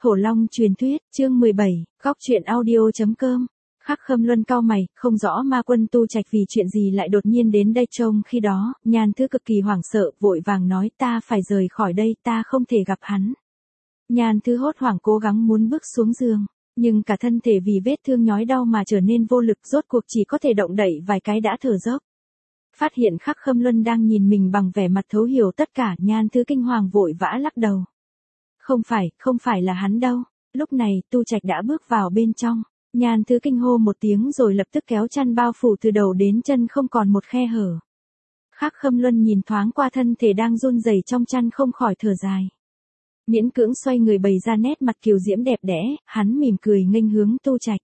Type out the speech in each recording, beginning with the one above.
Hổ Long truyền thuyết, chương 17, góc truyện audio.com. Khắc Khâm Luân cau mày, không rõ Ma Quân Tu Trạch vì chuyện gì lại đột nhiên đến đây trông khi đó, Nhan Thứ cực kỳ hoảng sợ, vội vàng nói ta phải rời khỏi đây, ta không thể gặp hắn. Nhan Thứ hốt hoảng cố gắng muốn bước xuống giường, nhưng cả thân thể vì vết thương nhói đau mà trở nên vô lực, rốt cuộc chỉ có thể động đậy vài cái đã thở dốc. Phát hiện Khắc Khâm Luân đang nhìn mình bằng vẻ mặt thấu hiểu tất cả, Nhan Thứ kinh hoàng vội vã lắc đầu. Không phải là hắn đâu. Lúc này, Tu Trạch đã bước vào bên trong. Nhan Thứ kinh hô một tiếng rồi lập tức kéo chăn bao phủ từ đầu đến chân không còn một khe hở. Khắc Khâm Luân nhìn thoáng qua thân thể đang run rẩy trong chăn không khỏi thở dài. Miễn cưỡng xoay người bày ra nét mặt kiều diễm đẹp đẽ, hắn mỉm cười nghênh hướng Tu Trạch.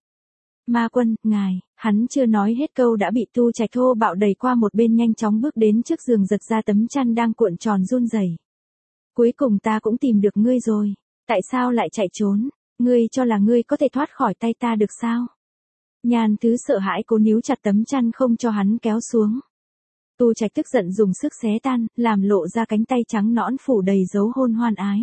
Ma Quân, ngài, hắn chưa nói hết câu đã bị Tu Trạch thô bạo đẩy qua một bên, nhanh chóng bước đến trước giường giật ra tấm chăn đang cuộn tròn run rẩy. Cuối cùng ta cũng tìm được ngươi rồi, tại sao lại chạy trốn, ngươi cho là ngươi có thể thoát khỏi tay ta được sao? Nhan Thứ sợ hãi cố níu chặt tấm chăn không cho hắn kéo xuống. Tu Trạch tức giận dùng sức xé tan, làm lộ ra cánh tay trắng nõn phủ đầy dấu hôn hoan ái.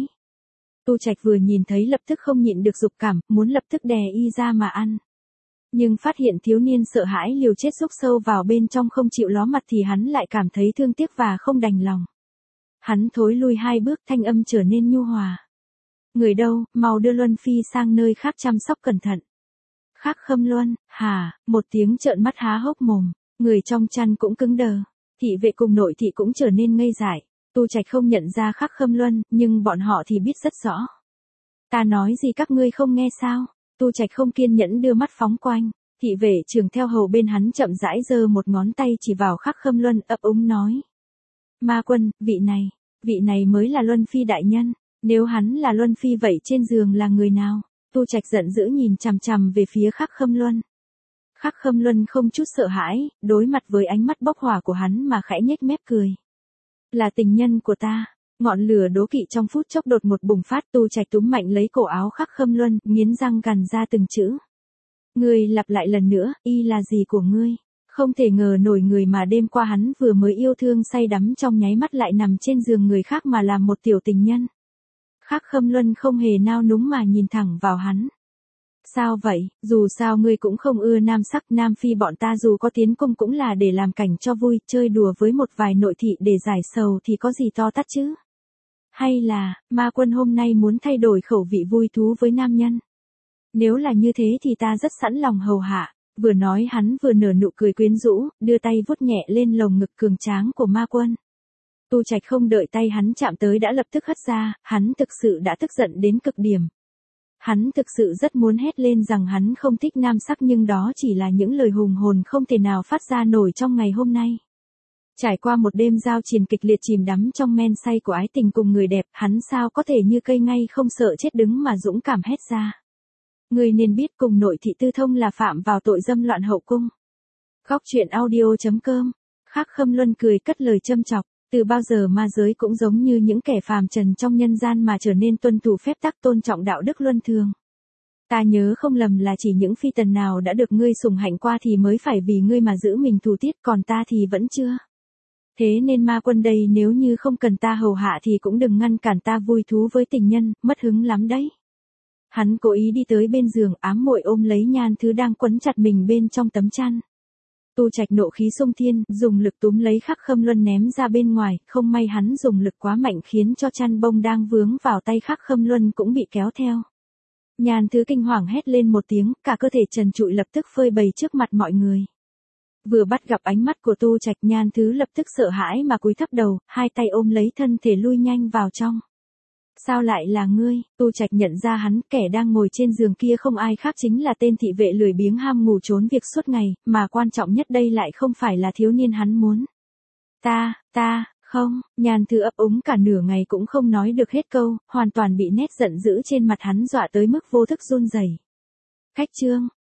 Tu Trạch vừa nhìn thấy lập tức không nhịn được dục cảm, muốn lập tức đè y ra mà ăn. Nhưng phát hiện thiếu niên sợ hãi liều chết rúc sâu vào bên trong không chịu ló mặt thì hắn lại cảm thấy thương tiếc và không đành lòng. Hắn thối lui 2 bước, thanh âm trở nên nhu hòa. Người đâu, mau đưa Luân Phi sang nơi khác chăm sóc cẩn thận. Khắc Khâm Luân, hả, một tiếng trợn mắt há hốc mồm, người trong chăn cũng cứng đờ. Thị vệ cùng nội thị cũng trở nên ngây dại. Tu Trạch không nhận ra Khắc Khâm Luân, nhưng bọn họ thì biết rất rõ. Ta nói gì các ngươi không nghe sao? Tu Trạch không kiên nhẫn đưa mắt phóng quanh. Thị vệ trưởng theo hầu bên hắn chậm rãi giơ một ngón tay chỉ vào Khắc Khâm Luân, ấp úng nói. Ma Quân, vị này mới là Luân Phi đại nhân. Nếu hắn là Luân Phi vậy trên giường là người nào? Tu Trạch giận dữ nhìn chằm chằm về phía Khắc Khâm Luân. Khắc Khâm Luân không chút sợ hãi, đối mặt với ánh mắt bốc hỏa của hắn mà khẽ nhếch mép cười. Là tình nhân của ta. Ngọn lửa đố kỵ trong phút chốc đột một bùng phát. Tu Trạch túm mạnh lấy cổ áo Khắc Khâm Luân, nghiến răng gằn ra từng chữ. Ngươi lặp lại lần nữa, y là gì của ngươi? Không thể ngờ nổi người mà đêm qua hắn vừa mới yêu thương say đắm trong nháy mắt lại nằm trên giường người khác mà làm một tiểu tình nhân. Khắc Khâm Luân không hề nao núng mà nhìn thẳng vào hắn. Sao vậy, dù sao ngươi cũng không ưa nam sắc, nam phi bọn ta dù có tiến cung cũng là để làm cảnh cho vui, chơi đùa với một vài nội thị để giải sầu thì có gì to tát chứ? Hay là, Ma Quân hôm nay muốn thay đổi khẩu vị vui thú với nam nhân? Nếu là như thế thì ta rất sẵn lòng hầu hạ. Vừa nói hắn vừa nở nụ cười quyến rũ, đưa tay vuốt nhẹ lên lồng ngực cường tráng của Ma Quân. Tu Trạch không đợi tay hắn chạm tới đã lập tức hất ra, hắn thực sự đã tức giận đến cực điểm. Hắn thực sự rất muốn hét lên rằng hắn không thích nam sắc, nhưng đó chỉ là những lời hùng hồn không thể nào phát ra nổi trong ngày hôm nay. Trải qua một đêm giao chiến kịch liệt chìm đắm trong men say của ái tình cùng người đẹp, hắn sao có thể như cây ngay không sợ chết đứng mà dũng cảm hét ra. Người nên biết cùng nội thị tư thông là phạm vào tội dâm loạn hậu cung. Góc truyện audio.com. Khắc Khâm Luân cười cất lời châm chọc. Từ bao giờ ma giới cũng giống như những kẻ phàm trần trong nhân gian mà trở nên tuân thủ phép tắc, tôn trọng đạo đức luân thường. Ta nhớ không lầm là chỉ những phi tần nào đã được ngươi sủng hạnh qua thì mới phải vì ngươi mà giữ mình thủ tiết, còn ta thì vẫn chưa. Thế nên Ma Quân đây nếu như không cần ta hầu hạ thì cũng đừng ngăn cản ta vui thú với tình nhân, mất hứng lắm đấy. Hắn cố ý đi tới bên giường, ám muội ôm lấy Nhan Thứ đang quấn chặt mình bên trong tấm chăn. Tu Trạch nộ khí xung thiên, dùng lực túm lấy Khắc Khâm Luân ném ra bên ngoài, không may hắn dùng lực quá mạnh khiến cho chăn bông đang vướng vào tay Khắc Khâm Luân cũng bị kéo theo. Nhan Thứ kinh hoàng hét lên một tiếng, cả cơ thể trần trụi lập tức phơi bày trước mặt mọi người. Vừa bắt gặp ánh mắt của Tu Trạch, Nhan Thứ lập tức sợ hãi mà cúi thấp đầu, hai tay ôm lấy thân thể lui nhanh vào trong. Sao lại là ngươi? Tu Trạch nhận ra hắn, kẻ đang ngồi trên giường kia không ai khác chính là tên thị vệ lười biếng ham ngủ trốn việc suốt ngày, mà quan trọng nhất đây lại không phải là thiếu niên hắn muốn. Không, Nhan Thứ ấp úng cả nửa ngày cũng không nói được hết câu, hoàn toàn bị nét giận dữ trên mặt hắn dọa tới mức vô thức run rẩy. Khách trương,